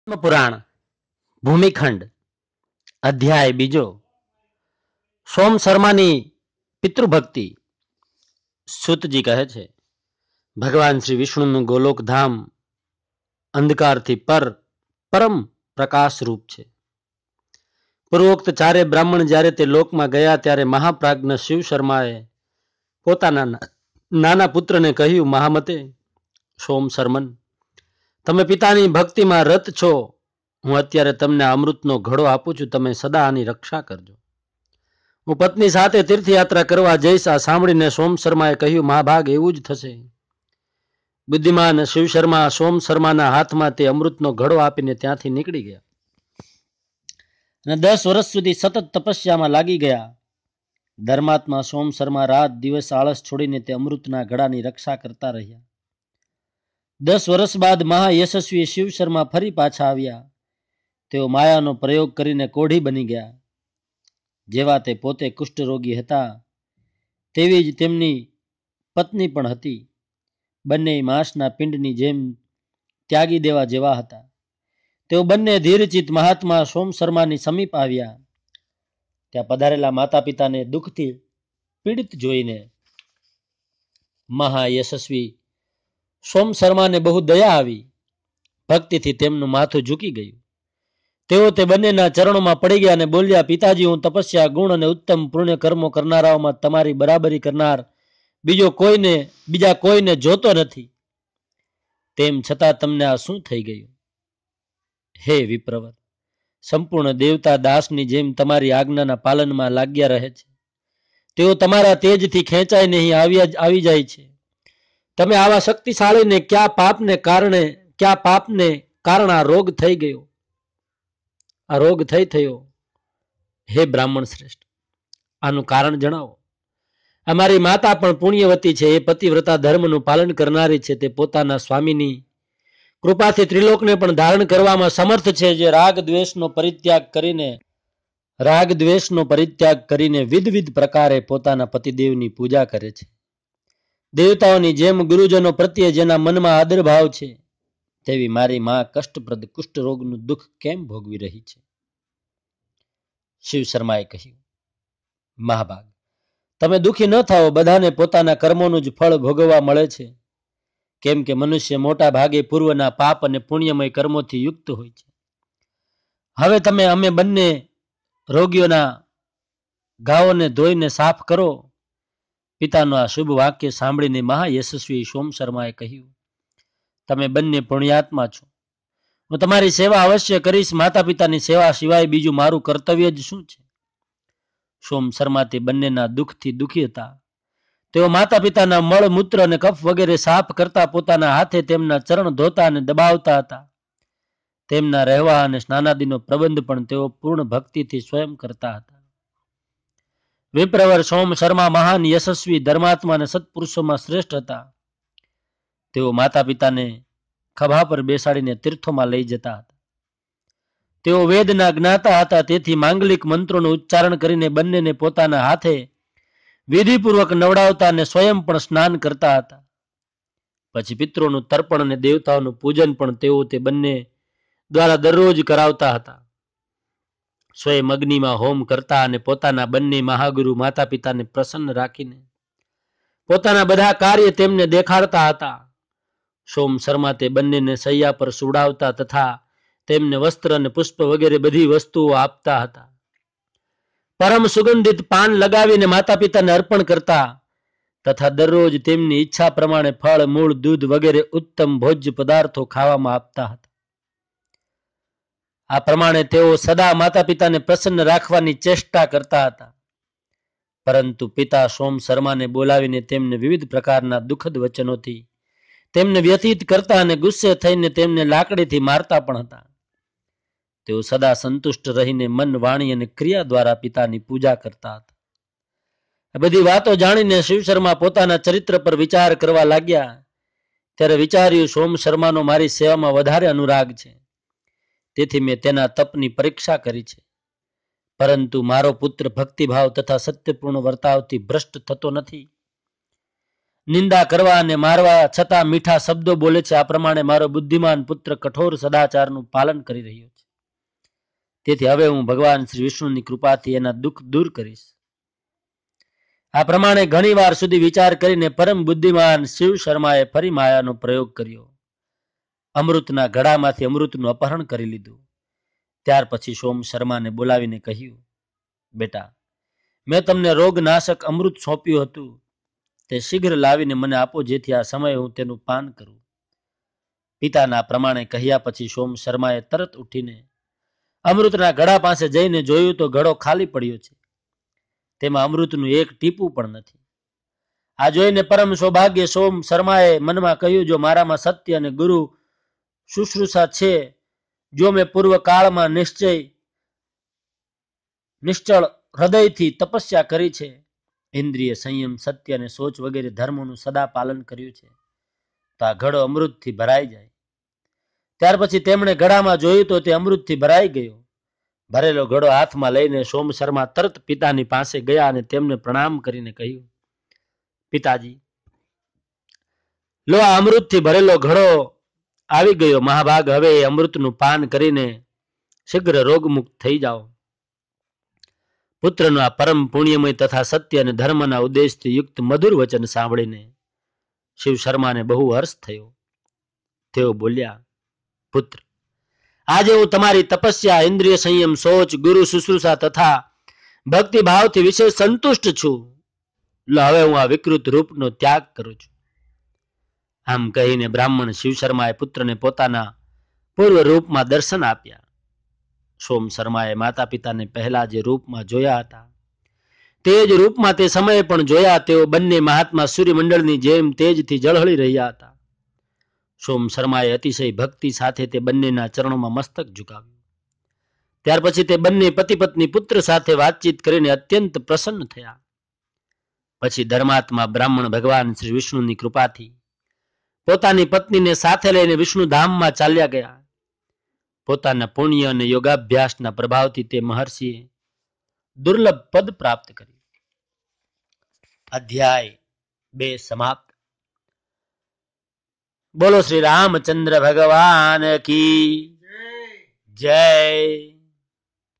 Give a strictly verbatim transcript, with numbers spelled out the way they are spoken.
પુરાણ ભૂમિખંડ અધ્યાય બીજો. સોમ શર્માની પિતૃભક્તિ. સુતજી કહે છે, ભગવાન શ્રી વિષ્ણુનું ગોલોક ધામ અંધકારથી પર પરમ પ્રકાશ રૂપ છે. પૂર્વોક્ત ચારે બ્રાહ્મણ જ્યારે તે લોકમાં ગયા ત્યારે મહાપ્રાજ્ઞ શિવ શર્માએ પોતાના નાના પુત્રને કહ્યું, મહામતે સોમ શર્મન, તમે પિતાની ભક્તિમાં રત છો. હું અત્યારે તમને અમૃતનો ઘડો આપું છું, તમે સદા આની રક્ષા કરજો. હું પત્ની સાથે તીર્થયાત્રા કરવા જઈશ. આ સાંભળીને સોમ શર્માએ કહ્યું, મહાભાગ એવું જ થશે. બુદ્ધિમાન શિવ શર્મા સોમ શર્માના હાથમાં તે અમૃતનો ઘડો આપીને ત્યાંથી નીકળી ગયા અને દસ વર્ષ સુધી સતત તપસ્યામાં લાગી ગયા. ધર્માત્મા સોમ શર્મા રાત દિવસ આળસ છોડીને તે અમૃતના ઘડાની રક્ષા કરતા રહ્યા. દસ વર્ષ બાદ મહાયશસ્વી શિવ શર્મા ફરી પાછા આવ્યા. તેઓ માયાનો પ્રયોગ કરીને કોઢી બની ગયા. જેવા તે પોતે કુષ્ઠરોગી હતા તેવી જ તેમની પત્ની પણ હતી. બંને માંસના પિંડની જેમ ત્યાગી દેવા જેવા હતા. તેઓ બંને ધીરચિત મહાત્મા સોમ શર્માની સમીપ આવ્યા. ત્યાં પધારેલા માતા પિતાને દુઃખથી પીડિત જોઈને મહાયશસ્વી સોમ શર્માને બહુ દયા આવી. ભક્તિથી તેમનું માથું ઝૂકી ગયું. તેઓ તે બંનેના ચરણોમાં પડી ગયા અને બોલ્યા, પિતાજી, હું તપસ્યા, ગુણ અને ઉત્તમ પુણ્ય કર્મો કરનારાઓમાં તમારી બરાબરી કરનાર બીજો કોઈને બીજા કોઈને જોતો નથી. તેમ છતાં તમને આ શું થઈ ગયું? હે વિપ્રવર, સંપૂર્ણ દેવતા દાસની જેમ તમારી આજ્ઞાના પાલનમાં લાગ્યા રહે છે. તેઓ તમારા તેજથી ખેંચાઈને અહીં આવ્યા આવી જાય છે. તમે આવા શક્તિશાળીને ક્યાં પાપને કારણે ક્યાં પાપને કારણ આ રોગ થઈ ગયો આ રોગ થઈ થયો હે બ્રાહ્મણ શ્રેષ્ઠ, આનું કારણ જણાવો. અમારી માતા પણ પુણ્યવતી છે. એ પતિવ્રતા ધર્મનું પાલન કરનારી છે. તે પોતાના સ્વામીની કૃપાથી ત્રિલોકને પણ ધારણ કરવામાં સમર્થ છે. જે રાગ દ્વેષનો પરિત્યાગ કરીને રાગ દ્વેષનો પરિત્યાગ કરીને વિધવિધ પ્રકારે પોતાના પતિદેવની પૂજા કરે છે. દેવતાઓની જેમ ગુરુજનો પ્રત્યે જેના મનમાં આદરભાવ છે, તેવી મારી માં કષ્ટપ્રદ કુષ્ઠરોગનું દુઃખ કેમ ભોગવી રહી છે? શિવ શર્માએ કહ્યું, મહાભાગ, તમે દુઃખી ન થાઓ. બધાને પોતાના કર્મોનું જ ફળ ભોગવવા મળે છે. કેમ કે મનુષ્ય મોટા ભાગે પૂર્વના પાપ અને પુણ્યમય કર્મોથી યુક્ત હોય છે. હવે તમે અમે બંને રોગીઓના ઘાવોને ધોઈને સાફ કરો. પિતાનું આ શુભ વાક્ય સાંભળીને મહાયશસ્વી સોમ શર્માએ કહ્યું, તમે બંને પુણ્યાત્મા છો. હું તમારી સેવા અવશ્ય કરીશ. માતા પિતાની સેવા સિવાય બીજું મારું કર્તવ્ય જ શું છે? સોમ શર્મા તે બંનેના દુઃખથી દુઃખી હતા. તેઓ માતા પિતાના મળ મૂત્ર અને કફ વગેરે સાફ કરતા પોતાના હાથે તેમના ચરણ ધોતા અને દબાવતા હતા. તેમના રહેવા અને સ્નાનાદિનો પ્રબંધ પણ તેઓ પૂર્ણ ભક્તિથી સ્વયં કરતા હતા. વિપ્રવર સોમ શર્મા મહાન યશસ્વી ધર્માત્મા અને સત્પુરુષોમાં શ્રેષ્ઠ હતા. તેઓ માતા પિતાને ખભા પર બેસાડીને તીર્થોમાં લઈ જતા હતા. તેઓ વેદના જ્ઞાતા હતા. તેથી માંગલિક મંત્રોનું ઉચ્ચારણ કરીને બંનેને પોતાના હાથે વિધિપૂર્વક નવડાવતા અને સ્વયં પણ સ્નાન કરતા હતા. પછી પિતૃઓનું તર્પણ અને દેવતાઓનું પૂજન પણ તેઓ તે બંને દ્વારા દરરોજ કરાવતા હતા. સ્વયં અગ્નિમાં હોમ કરતા અને પોતાના બંને મહાગુરુ માતા પિતાને પ્રસન્ન રાખીને પોતાના બધા કાર્ય તેમને દેખાડતા હતા. સોમ શર્મા તે બંનેને સૈયા પર સુવડાવતા તથા તેમને વસ્ત્ર અને પુષ્પ વગેરે બધી વસ્તુઓ આપતા હતા. પરમ સુગંધિત પાન લગાવીને માતા પિતાને અર્પણ કરતા તથા દરરોજ તેમની ઈચ્છા પ્રમાણે ફળ, મૂળ, દૂધ વગેરે ઉત્તમ ભોજ્ય પદાર્થો ખાવામાં આપતા હતા. આ પ્રમાણે તેઓ સદા માતા પિતાને પ્રસન્ન રાખવાની ચેષ્ટા કરતા હતા. પરંતુ પિતા સોમ શર્માને બોલાવીને તેમને વિવિધ પ્રકારના દુઃખદ વચનોથી તેમને વ્યથિત કરતા અને ગુસ્સે થઈને તેમને લાકડીથી મારતા પણ હતા. તેઓ સદા સંતુષ્ટ રહીને મન, વાણી અને ક્રિયા દ્વારા પિતાની પૂજા કરતા હતા. આ બધી વાતો જાણીને શિવ શર્મા પોતાના ચરિત્ર પર વિચાર કરવા લાગ્યા. ત્યારે વિચાર્યું, સોમ શર્માનો મારી સેવામાં વધારે અનુરાગ છે. તેથી મેં તેના તપની પરીક્ષા કરી છે. પરંતુ મારો પુત્ર ભક્તિભાવ તથા સત્યપૂર્ણ વર્તાવથી ભ્રષ્ટ થતો નથી. નિંદા કરવા અને મારવા છતાં મીઠા શબ્દો બોલે છે. આ પ્રમાણે મારો બુદ્ધિમાન પુત્ર કઠોર સદાચારનું પાલન કરી રહ્યો છે. તેથી હવે હું ભગવાન શ્રી વિષ્ણુની કૃપાથી એના દુઃખ દૂર કરીશ. આ પ્રમાણે ઘણી વાર સુધી વિચાર કરીને પરમ બુદ્ધિમાન શિવ શર્માએ ફરી માયાનો પ્રયોગ કર્યો. અમૃતના ઘડામાંથી અમૃતનું અપહરણ કરી લીધું. ત્યાર પછી સોમ શર્માને બોલાવીને કહ્યું, બેટા, મેં તમને રોગનાશક અમૃત સોંપ્યું હતું, તે શીઘ્ર લાવીને મને આપો, જેથી આ સમયે હું તેનું પાન કરું. પિતાના પ્રમાણે કહ્યા પછી સોમ શર્માએ તરત ઉઠીને અમૃતના ઘડા પાસે જઈને જોયું તો ઘડો ખાલી પડ્યો છે. તેમાં અમૃતનું એક ટીપું પણ નથી. આ જોઈને પરમ સૌભાગ્ય સોમ શર્માએ મનમાં કહ્યું, જો મારામાં સત્ય અને ગુરુ શુશ્રૂષા છે, જો મેં પૂર્વ કાળમાં નિશ્ચય નિશ્ચળ હૃદયથી તપસ્યા કરી છે, ઇન્દ્રિય સંયમ, સત્ય અને સોચ વગેરે ધર્મોનું સદા પાલન કર્યું છે, તો આ ઘડો અમૃતથી ભરાઈ જાય. ત્યાર પછી તેમણે ઘડામાં જોયું તો તે અમૃતથી ભરાઈ ગયો. ભરેલો ઘડો હાથમાં લઈને સોમ શર્મા તરત પિતાની પાસે ગયા અને તેમને પ્રણામ કરીને કહ્યું, પિતાજી, લો આ અમૃતથી ભરેલો ઘડો આવી ગયો. મહાભાગ, હવે એ અમૃતનું પાન કરીને શીઘ્ર રોગમુક્ત થઈ જાઓ. પુત્રનું આ પરમ પુણ્યમય તથા સત્ય અને ધર્મના ઉદ્દેશથી યુક્ત મધુર વચન સાંભળીને શિવ શર્માને બહુ હર્ષ થયો. તેઓ બોલ્યા, પુત્ર, આજે હું તમારી તપસ્યા, ઇન્દ્રિય સંયમ, સોચ, ગુરુ શુશ્રૂષા તથા ભક્તિભાવથી વિશેષ સંતુષ્ટ છું. લો હવે હું આ વિકૃત રૂપનો ત્યાગ કરું છું. આમ કહીને બ્રાહ્મણ શિવ શર્માએ પુત્રને પોતાના પૂર્વ રૂપમાં દર્શન આપ્યા. સોમ શર્માએ માતા પિતાને પહેલા જે રૂપમાં જોયા હતા તે જ રૂપમાં તે સમયે પણ જોયા. તેઓ બંને મહાત્મા સૂર્યમંડળની જેમ તેજથી ઝળહળી રહ્યા હતા. સોમ શર્માએ અતિશય ભક્તિ સાથે તે બંનેના ચરણોમાં મસ્તક ઝુકાવ્યું. ત્યાર પછી તે બંને પતિ પત્ની પુત્ર સાથે વાતચીત કરીને અત્યંત પ્રસન્ન થયા. પછી ધર્માત્મા બ્રાહ્મણ ભગવાન શ્રી વિષ્ણુની કૃપાથી પોતાની પત્નીને સાથે લઈને વિષ્ણુ ધામમાં ચાલ્યા ગયા. પોતાના પુણ્ય અને યોગાભ્યાસના પ્રભાવથી તે મહર્ષિએ દુર્લભ પદ પ્રાપ્ત કર્યું. અધ્યાય બે સમાપ્ત. બોલો શ્રી રામચંદ્ર ભગવાન કી જય.